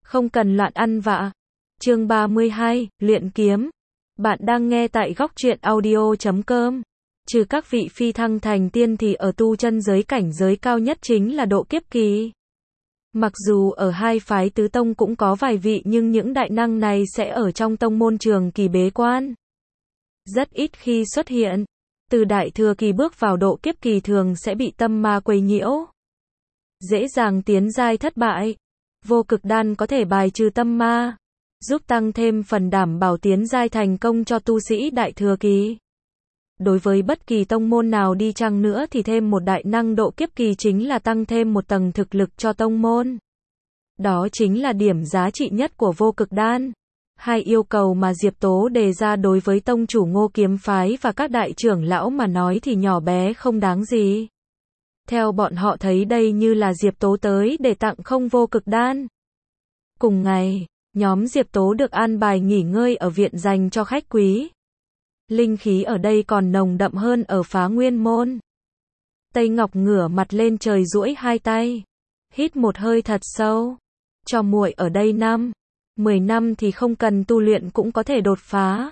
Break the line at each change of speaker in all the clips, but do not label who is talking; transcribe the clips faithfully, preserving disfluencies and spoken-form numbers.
Không cần loạn ăn vạ. Chương ba mươi hai, luyện kiếm. Bạn đang nghe tại góc truyện audio chấm com. Trừ các vị phi thăng thành tiên thì ở tu chân giới cảnh giới cao nhất chính là độ kiếp kỳ. Mặc dù ở hai phái tứ tông cũng có vài vị nhưng những đại năng này sẽ ở trong tông môn trường kỳ bế quan. Rất ít khi xuất hiện. Từ đại thừa kỳ bước vào độ kiếp kỳ thường sẽ bị tâm ma quấy nhiễu. Dễ dàng tiến giai thất bại. Vô cực đan có thể bài trừ tâm ma, giúp tăng thêm phần đảm bảo tiến giai thành công cho tu sĩ đại thừa kỳ. Đối với bất kỳ tông môn nào đi chăng nữa thì thêm một đại năng độ kiếp kỳ chính là tăng thêm một tầng thực lực cho tông môn. Đó chính là điểm giá trị nhất của vô cực đan. Hai yêu cầu mà Diệp Tố đề ra đối với tông chủ Ngô Kiếm Phái và các đại trưởng lão mà nói thì nhỏ bé không đáng gì. Theo bọn họ thấy đây như là Diệp Tố tới để tặng không vô cực đan. Cùng ngày, nhóm Diệp Tố được an bài nghỉ ngơi ở viện dành cho khách quý. Linh khí ở đây còn nồng đậm hơn ở Phá Nguyên Môn. Tây Ngọc ngửa mặt lên trời duỗi hai tay, hít một hơi thật sâu. Cho muội ở đây năm, mười năm thì không cần tu luyện cũng có thể đột phá.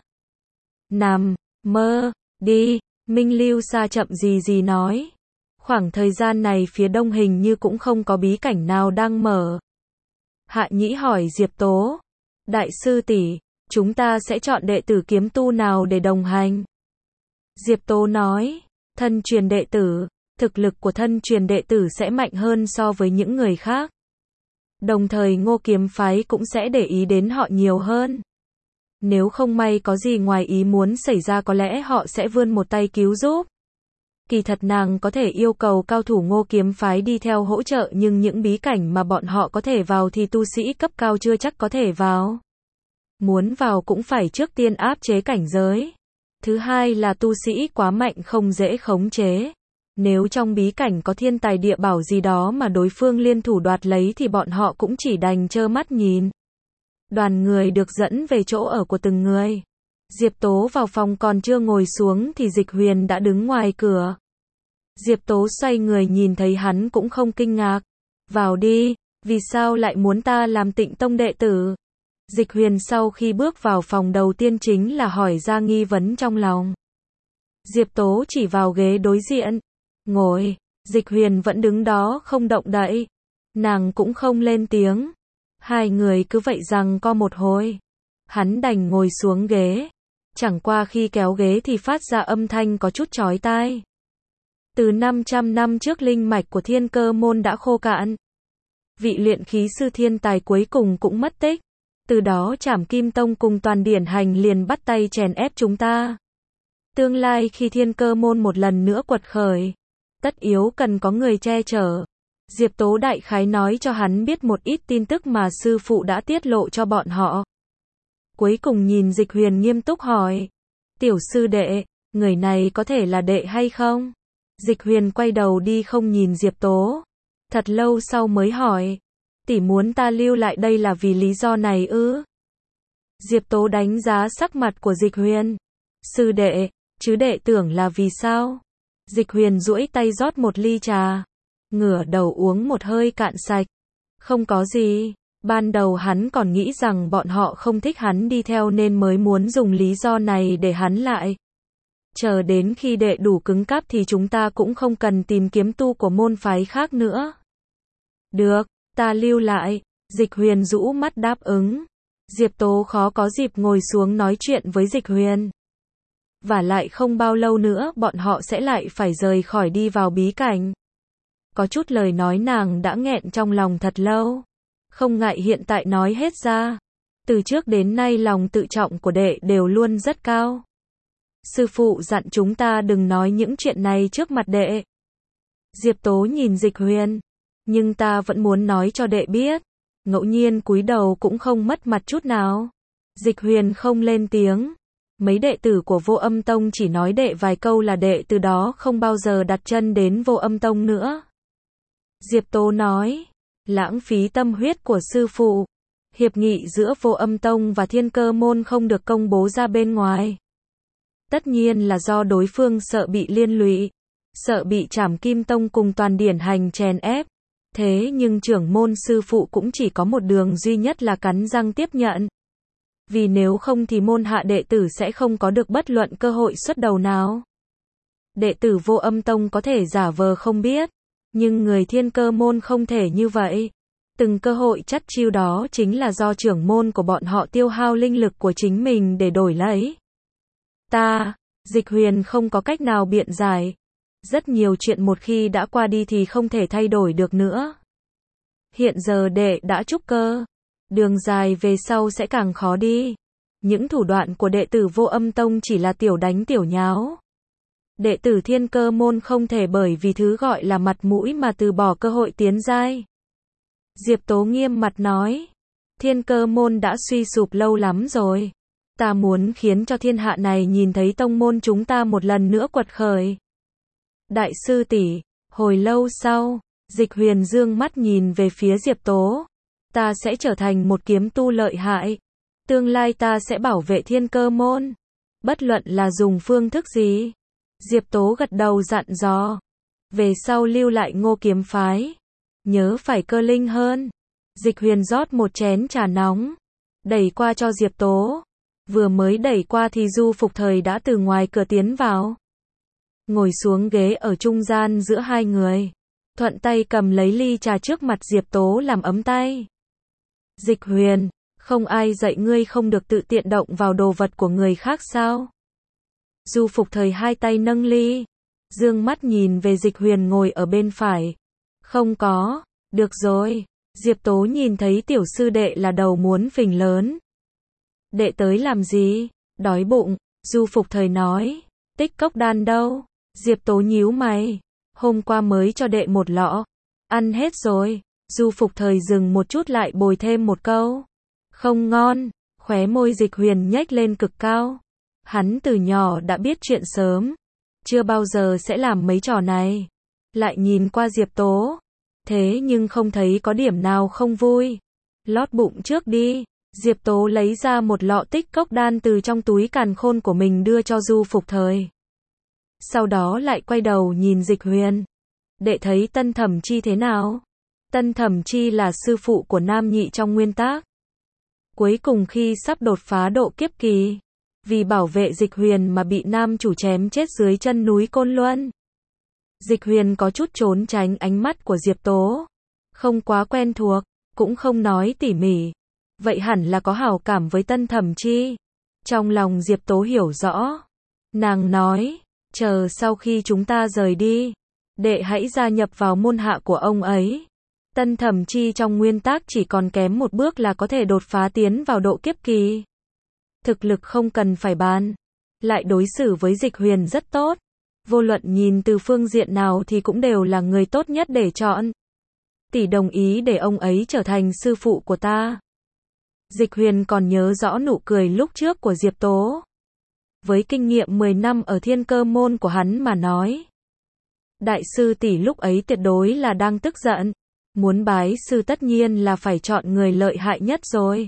Nằm, mơ, đi, Minh Lưu Sa chậm gì gì nói. Khoảng thời gian này phía đông hình như cũng không có bí cảnh nào đang mở. Hạ Nhĩ hỏi Diệp Tố. Đại sư tỷ, chúng ta sẽ chọn đệ tử kiếm tu nào để đồng hành? Diệp Tố nói, thân truyền đệ tử, thực lực của thân truyền đệ tử sẽ mạnh hơn so với những người khác. Đồng thời Ngô Kiếm Phái cũng sẽ để ý đến họ nhiều hơn. Nếu không may có gì ngoài ý muốn xảy ra có lẽ họ sẽ vươn một tay cứu giúp. Kỳ thật nàng có thể yêu cầu cao thủ Ngô Kiếm Phái đi theo hỗ trợ nhưng những bí cảnh mà bọn họ có thể vào thì tu sĩ cấp cao chưa chắc có thể vào. Muốn vào cũng phải trước tiên áp chế cảnh giới. Thứ hai là tu sĩ quá mạnh không dễ khống chế. Nếu trong bí cảnh có thiên tài địa bảo gì đó mà đối phương liên thủ đoạt lấy thì bọn họ cũng chỉ đành trơ mắt nhìn. Đoàn người được dẫn về chỗ ở của từng người. Diệp Tố vào phòng còn chưa ngồi xuống thì Dịch Huyền đã đứng ngoài cửa. Diệp Tố xoay người nhìn thấy hắn cũng không kinh ngạc. Vào đi, vì sao lại muốn ta làm Tịnh Tông đệ tử? Dịch Huyền sau khi bước vào phòng đầu tiên chính là hỏi ra nghi vấn trong lòng. Diệp Tố chỉ vào ghế đối diện. Ngồi, Dịch Huyền vẫn đứng đó không động đậy. Nàng cũng không lên tiếng. Hai người cứ vậy rằng co một hồi. Hắn đành ngồi xuống ghế. Chẳng qua khi kéo ghế thì phát ra âm thanh có chút chói tai. Từ năm trăm năm trước linh mạch của Thiên Cơ môn đã khô cạn. Vị luyện khí sư thiên tài cuối cùng cũng mất tích. Từ đó Trảm Kim Tông cùng toàn điển hành liền bắt tay chèn ép chúng ta. Tương lai khi Thiên Cơ môn một lần nữa quật khởi, tất yếu cần có người che chở. Diệp Tố đại khái nói cho hắn biết một ít tin tức mà sư phụ đã tiết lộ cho bọn họ. Cuối cùng nhìn Dịch Huyền nghiêm túc hỏi. Tiểu sư đệ, người này có thể là đệ hay không? Dịch Huyền quay đầu đi không nhìn Diệp Tố. Thật lâu sau mới hỏi. Tỷ muốn ta lưu lại đây là vì lý do này ư? Diệp Tố đánh giá sắc mặt của Dịch Huyền. Sư đệ, chứ đệ tưởng là vì sao? Dịch Huyền duỗi tay rót một ly trà. Ngửa đầu uống một hơi cạn sạch. Không có gì. Ban đầu hắn còn nghĩ rằng bọn họ không thích hắn đi theo nên mới muốn dùng lý do này để hắn lại. Chờ đến khi đệ đủ cứng cáp thì chúng ta cũng không cần tìm kiếm tu của môn phái khác nữa. Được, ta lưu lại. Dịch Huyền rũ mắt đáp ứng. Diệp Tố khó có dịp ngồi xuống nói chuyện với Dịch Huyền. Và lại không bao lâu nữa bọn họ sẽ lại phải rời khỏi đi vào bí cảnh. Có chút lời nói nàng đã nghẹn trong lòng thật lâu. Không ngại hiện tại nói hết ra. Từ trước đến nay lòng tự trọng của đệ đều luôn rất cao. Sư phụ dặn chúng ta đừng nói những chuyện này trước mặt đệ. Diệp Tố nhìn Dịch Huyền. Nhưng ta vẫn muốn nói cho đệ biết. Ngẫu nhiên cúi đầu cũng không mất mặt chút nào. Dịch Huyền không lên tiếng. Mấy đệ tử của Vô Âm Tông chỉ nói đệ vài câu là đệ từ đó không bao giờ đặt chân đến Vô Âm Tông nữa. Diệp Tố nói. Lãng phí tâm huyết của sư phụ. Hiệp nghị giữa Vô Âm Tông và Thiên Cơ môn không được công bố ra bên ngoài. Tất nhiên là do đối phương sợ bị liên lụy, sợ bị Trảm Kim Tông cùng toàn điển hành chèn ép. Thế nhưng trưởng môn sư phụ cũng chỉ có một đường duy nhất là cắn răng tiếp nhận. Vì nếu không thì môn hạ đệ tử sẽ không có được bất luận cơ hội xuất đầu nào. Đệ tử Vô Âm Tông có thể giả vờ không biết, nhưng người Thiên Cơ môn không thể như vậy. Từng cơ hội chắt chiu đó chính là do trưởng môn của bọn họ tiêu hao linh lực của chính mình để đổi lấy. Ta, Dịch Huyền không có cách nào biện giải. Rất nhiều chuyện một khi đã qua đi thì không thể thay đổi được nữa. Hiện giờ đệ đã trúc cơ, đường dài về sau sẽ càng khó đi. Những thủ đoạn của đệ tử Vô Âm Tông chỉ là tiểu đánh tiểu nháo. Đệ tử Thiên Cơ môn không thể bởi vì thứ gọi là mặt mũi mà từ bỏ cơ hội tiến giai. Diệp Tố nghiêm mặt nói, Thiên Cơ môn đã suy sụp lâu lắm rồi. Ta muốn khiến cho thiên hạ này nhìn thấy tông môn chúng ta một lần nữa quật khởi. Đại sư tỷ, hồi lâu sau, Dịch Huyền dương mắt nhìn về phía Diệp Tố. Ta sẽ trở thành một kiếm tu lợi hại. Tương lai ta sẽ bảo vệ Thiên Cơ môn. Bất luận là dùng phương thức gì. Diệp Tố gật đầu dặn dò. Về sau lưu lại Ngô kiếm phái. Nhớ phải cơ linh hơn. Dịch Huyền rót một chén trà nóng. Đẩy qua cho Diệp Tố. Vừa mới đẩy qua thì Du Phục Thời đã từ ngoài cửa tiến vào. Ngồi xuống ghế ở trung gian giữa hai người. Thuận tay cầm lấy ly trà trước mặt Diệp Tố làm ấm tay. Dịch Huyền, không ai dạy ngươi không được tự tiện động vào đồ vật của người khác sao? Du Phục Thời hai tay nâng ly. Dương mắt nhìn về Dịch Huyền ngồi ở bên phải. Không có, được rồi. Diệp Tố nhìn thấy tiểu sư đệ là đầu muốn phình lớn. Đệ tới làm gì? Đói bụng, Du Phục Thời nói. Tích cốc đan đâu? Diệp Tố nhíu mày. Hôm qua mới cho đệ một lọ. Ăn hết rồi. Du Phục Thời dừng một chút lại bồi thêm một câu. Không ngon. Khóe môi Dịch Huyền nhếch lên cực cao. Hắn từ nhỏ đã biết chuyện sớm. Chưa bao giờ sẽ làm mấy trò này. Lại nhìn qua Diệp Tố. Thế nhưng không thấy có điểm nào không vui. Lót bụng trước đi. Diệp Tố lấy ra một lọ tích cốc đan từ trong túi càn khôn của mình đưa cho Du Phục Thời. Sau đó lại quay đầu nhìn Dịch Huyền. Đệ thấy Tân Thẩm Chi thế nào? Tân Thẩm Chi là sư phụ của Nam Nhị trong nguyên tác. Cuối cùng khi sắp đột phá độ kiếp kỳ, vì bảo vệ Dịch Huyền mà bị nam chủ chém chết dưới chân núi Côn Luân. Dịch Huyền có chút trốn tránh ánh mắt của Diệp Tố. Không quá quen thuộc, cũng không nói tỉ mỉ. Vậy hẳn là có hảo cảm với Tân Thẩm Chi. Trong lòng Diệp Tố hiểu rõ. Nàng nói, chờ sau khi chúng ta rời đi, đệ hãy gia nhập vào môn hạ của ông ấy. Tân Thẩm Chi trong nguyên tác chỉ còn kém một bước là có thể đột phá tiến vào độ kiếp kỳ. Thực lực không cần phải bàn. Lại đối xử với Dịch Huyền rất tốt. Vô luận nhìn từ phương diện nào thì cũng đều là người tốt nhất để chọn. Tỷ đồng ý để ông ấy trở thành sư phụ của ta. Dịch Huyền còn nhớ rõ nụ cười lúc trước của Diệp Tố. Với kinh nghiệm mười năm ở Thiên Cơ môn của hắn mà nói. Đại sư tỷ lúc ấy tuyệt đối là đang tức giận. Muốn bái sư tất nhiên là phải chọn người lợi hại nhất rồi.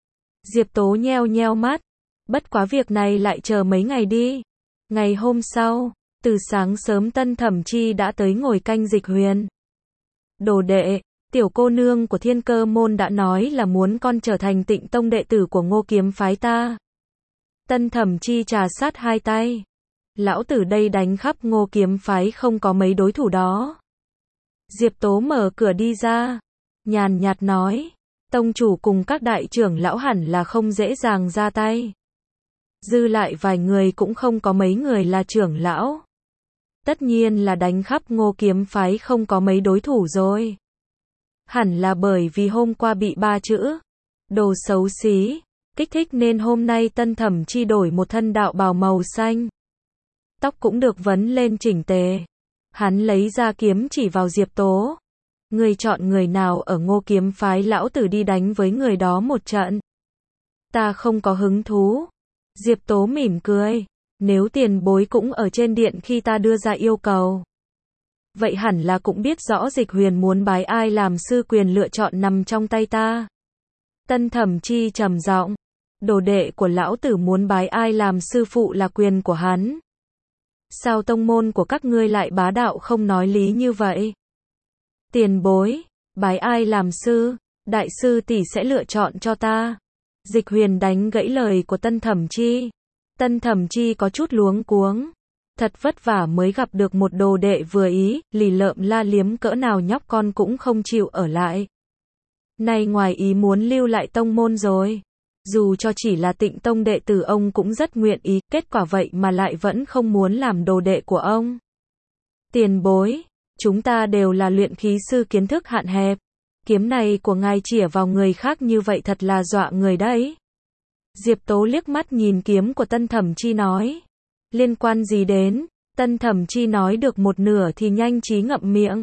Diệp Tố nheo nheo mắt. Bất quá việc này lại chờ mấy ngày đi. Ngày hôm sau, từ sáng sớm Tân Thẩm Chi đã tới ngồi canh Dịch Huyền. Đồ đệ, tiểu cô nương của Thiên Cơ môn đã nói là muốn con trở thành Tịnh tông đệ tử của Ngô kiếm phái ta. Tân Thẩm Chi trà sát hai tay. Lão tử đây đánh khắp Ngô kiếm phái không có mấy đối thủ đó. Diệp Tố mở cửa đi ra. Nhàn nhạt nói. Tông chủ cùng các đại trưởng lão hẳn là không dễ dàng ra tay. Dư lại vài người cũng không có mấy người là trưởng lão. Tất nhiên là đánh khắp Ngô kiếm phái không có mấy đối thủ rồi. Hẳn là bởi vì hôm qua bị ba chữ đồ xấu xí kích thích nên hôm nay Tân Thẩm Chi đổi một thân đạo bào màu xanh. Tóc cũng được vấn lên chỉnh tề. Hắn lấy ra kiếm chỉ vào Diệp Tố. Người chọn người nào ở Ngô kiếm phái lão tử đi đánh với người đó một trận. Ta không có hứng thú. Diệp Tố mỉm cười. Nếu tiền bối cũng ở trên điện khi ta đưa ra yêu cầu. Vậy hẳn là cũng biết rõ Dịch Huyền muốn bái ai làm sư quyền lựa chọn nằm trong tay ta. Tân Thẩm Chi trầm giọng. Đồ đệ của lão tử muốn bái ai làm sư phụ là quyền của hắn. Sao tông môn của các ngươi lại bá đạo không nói lý như vậy? Tiền bối, Bái ai làm sư? Đại sư tỷ sẽ lựa chọn cho ta. Dịch Huyền đánh gãy lời của Tân Thẩm Chi. Tân Thẩm Chi có chút luống cuống. Thật vất vả mới gặp được một đồ đệ vừa ý, lì lợm la liếm cỡ nào nhóc con cũng không chịu ở lại. Nay ngoài ý muốn lưu lại tông môn rồi. Dù cho chỉ là Tịnh Tông đệ tử ông cũng rất nguyện ý, kết quả vậy mà lại vẫn không muốn làm đồ đệ của ông. Tiền bối, chúng ta đều là luyện khí sư kiến thức hạn hẹp. Kiếm này của ngài chĩa vào người khác như vậy thật là dọa người đấy. Diệp Tố liếc mắt nhìn kiếm của Tân Thẩm Chi nói. Liên quan gì đến? Tân Thẩm Chi nói được một nửa thì nhanh trí ngậm miệng.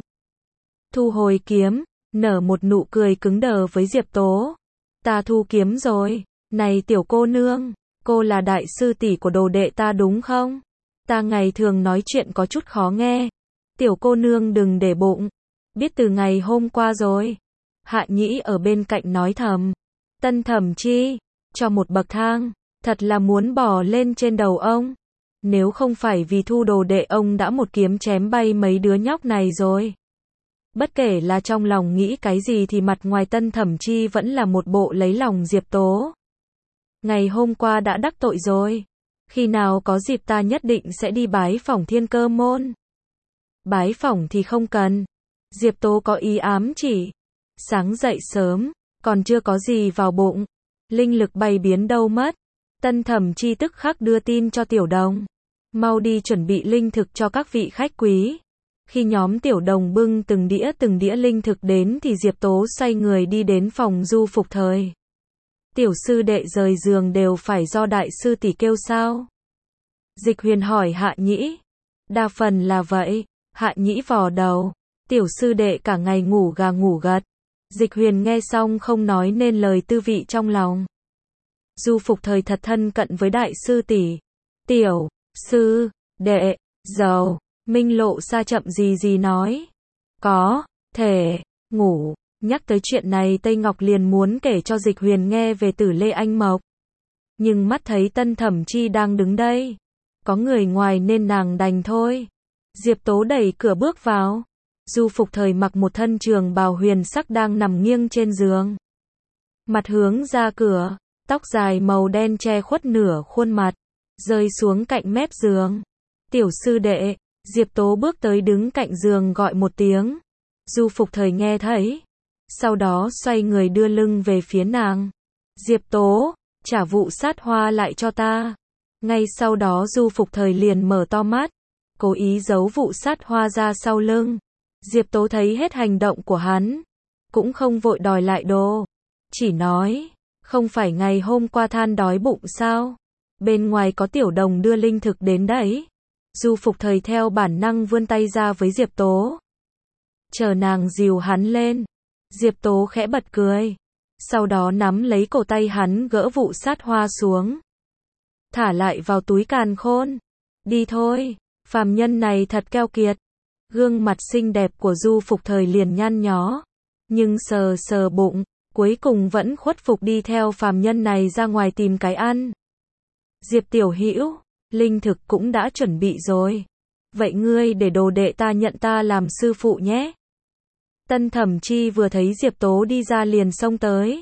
Thu hồi kiếm, nở một nụ cười cứng đờ với Diệp Tố. Ta thu kiếm rồi. Này tiểu cô nương, cô là đại sư tỷ của đồ đệ ta đúng không? Ta ngày thường nói chuyện có chút khó nghe. Tiểu cô nương đừng để bụng. Biết từ ngày hôm qua rồi. Hạ Nhĩ ở bên cạnh nói thầm. Tân Thẩm Chi, cho một bậc thang, thật là muốn bò lên trên đầu ông. Nếu không phải vì thu đồ đệ ông đã một kiếm chém bay mấy đứa nhóc này rồi. Bất kể là trong lòng nghĩ cái gì thì mặt ngoài Tân Thẩm Chi vẫn là một bộ lấy lòng Diệp Tố. Ngày hôm qua đã đắc tội rồi. Khi nào có dịp ta nhất định sẽ đi bái phỏng Thiên Cơ môn. Bái phỏng thì không cần. Diệp Tố có ý ám chỉ. Sáng dậy sớm, còn chưa có gì vào bụng. Linh lực bay biến đâu mất. Tân Thẩm Chi tức khắc đưa tin cho Tiểu Đồng. Mau đi chuẩn bị linh thực cho các vị khách quý. Khi nhóm Tiểu Đồng bưng từng đĩa từng đĩa linh thực đến thì Diệp Tố xoay người đi đến phòng Du Phục Thời. Tiểu sư đệ rời giường đều phải do đại sư tỷ kêu sao? Dịch Huyền hỏi Hạ Nhĩ. Đa phần là vậy. Hạ Nhĩ vò đầu. Tiểu sư đệ cả ngày ngủ gà ngủ gật. Dịch Huyền nghe xong không nói nên lời tư vị trong lòng. Du Phục Thời thật thân cận với đại sư tỷ. Tiểu sư đệ giàu. Minh Lộ xa chậm gì gì nói. Có thể ngủ. Nhắc tới chuyện này Tây Ngọc liền muốn kể cho Dịch Huyền nghe về Tử Lê Anh Mộc. Nhưng mắt thấy Tân Thẩm Chi đang đứng đây. Có người ngoài nên nàng đành thôi. Diệp Tố đẩy cửa bước vào. Du Phục Thời mặc một thân trường bào huyền sắc đang nằm nghiêng trên giường. Mặt hướng ra cửa, tóc dài màu đen che khuất nửa khuôn mặt, rơi xuống cạnh mép giường. Tiểu sư đệ, Diệp Tố bước tới đứng cạnh giường gọi một tiếng. Du Phục Thời nghe thấy. Sau đó xoay người đưa lưng về phía nàng. Diệp Tố, trả vụ sát hoa lại cho ta. Ngay sau đó Du Phục Thời liền mở to mắt, cố ý giấu vụ sát hoa ra sau lưng. Diệp Tố thấy hết hành động của hắn, cũng không vội đòi lại đồ. Chỉ nói, không phải ngày hôm qua than đói bụng sao? Bên ngoài có Tiểu Đồng đưa linh thực đến đấy. Du Phục Thời theo bản năng vươn tay ra với Diệp Tố. Chờ nàng dìu hắn lên. Diệp Tố khẽ bật cười. Sau đó nắm lấy cổ tay hắn gỡ vụ sát hoa xuống. Thả lại vào túi càn khôn. Đi thôi, phàm nhân này thật keo kiệt. Gương mặt xinh đẹp của Du Phục Thời liền nhăn nhó. Nhưng sờ sờ bụng, cuối cùng vẫn khuất phục đi theo phàm nhân này ra ngoài tìm cái ăn. Diệp Tiểu Hữu, linh thực cũng đã chuẩn bị rồi. Vậy ngươi để đồ đệ ta nhận ta làm sư phụ nhé. Tân Thẩm Chi vừa thấy Diệp Tố đi ra liền xông tới.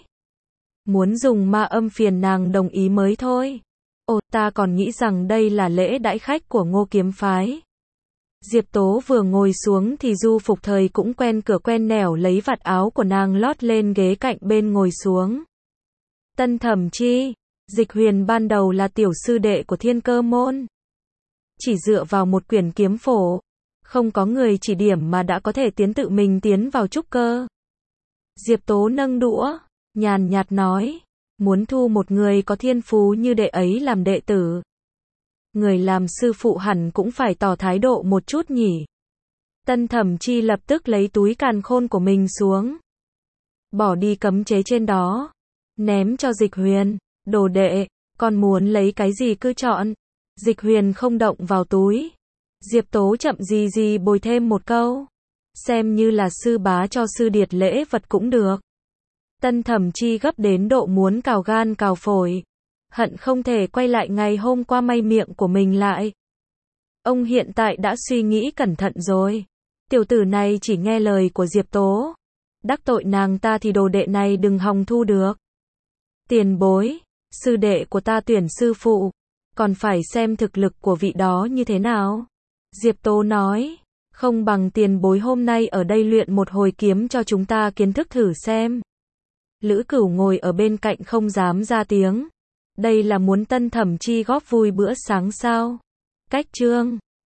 Muốn dùng ma âm phiền nàng đồng ý mới thôi. Ồ, ta còn nghĩ rằng đây là lễ đãi khách của Ngô Kiếm Phái. Diệp Tố vừa ngồi xuống thì Du Phục Thời cũng quen cửa quen nẻo lấy vạt áo của nàng lót lên ghế cạnh bên ngồi xuống. Tân Thẩm Chi, Dịch Huyền ban đầu là tiểu sư đệ của Thiên Cơ môn. Chỉ dựa vào một quyển kiếm phổ, không có người chỉ điểm mà đã có thể tiến tự mình tiến vào trúc cơ. Diệp Tố nâng đũa, nhàn nhạt nói, muốn thu một người có thiên phú như đệ ấy làm đệ tử. Người làm sư phụ hẳn cũng phải tỏ thái độ một chút nhỉ. Tân Thẩm Chi lập tức lấy túi càn khôn của mình xuống. Bỏ đi cấm chế trên đó. Ném cho Dịch Huyền. Đồ đệ, con muốn lấy cái gì cứ chọn. Dịch Huyền không động vào túi. Diệp Tố chậm gì gì bồi thêm một câu. Xem như là sư bá cho sư điệt lễ vật cũng được. Tân Thẩm Chi gấp đến độ muốn cào gan cào phổi. Hận không thể quay lại ngày hôm qua may miệng của mình lại. Ông hiện tại đã suy nghĩ cẩn thận rồi. Tiểu tử này chỉ nghe lời của Diệp Tố. Đắc tội nàng ta thì đồ đệ này đừng hòng thu được. Tiền bối, sư đệ của ta tuyển sư phụ, còn phải xem thực lực của vị đó như thế nào. Diệp Tố nói, không bằng tiền bối hôm nay ở đây luyện một hồi kiếm cho chúng ta kiến thức thử xem. Lữ Cửu ngồi ở bên cạnh không dám ra tiếng. Đây là muốn Tân Thẩm Chi góp vui bữa sáng sao? Cách chương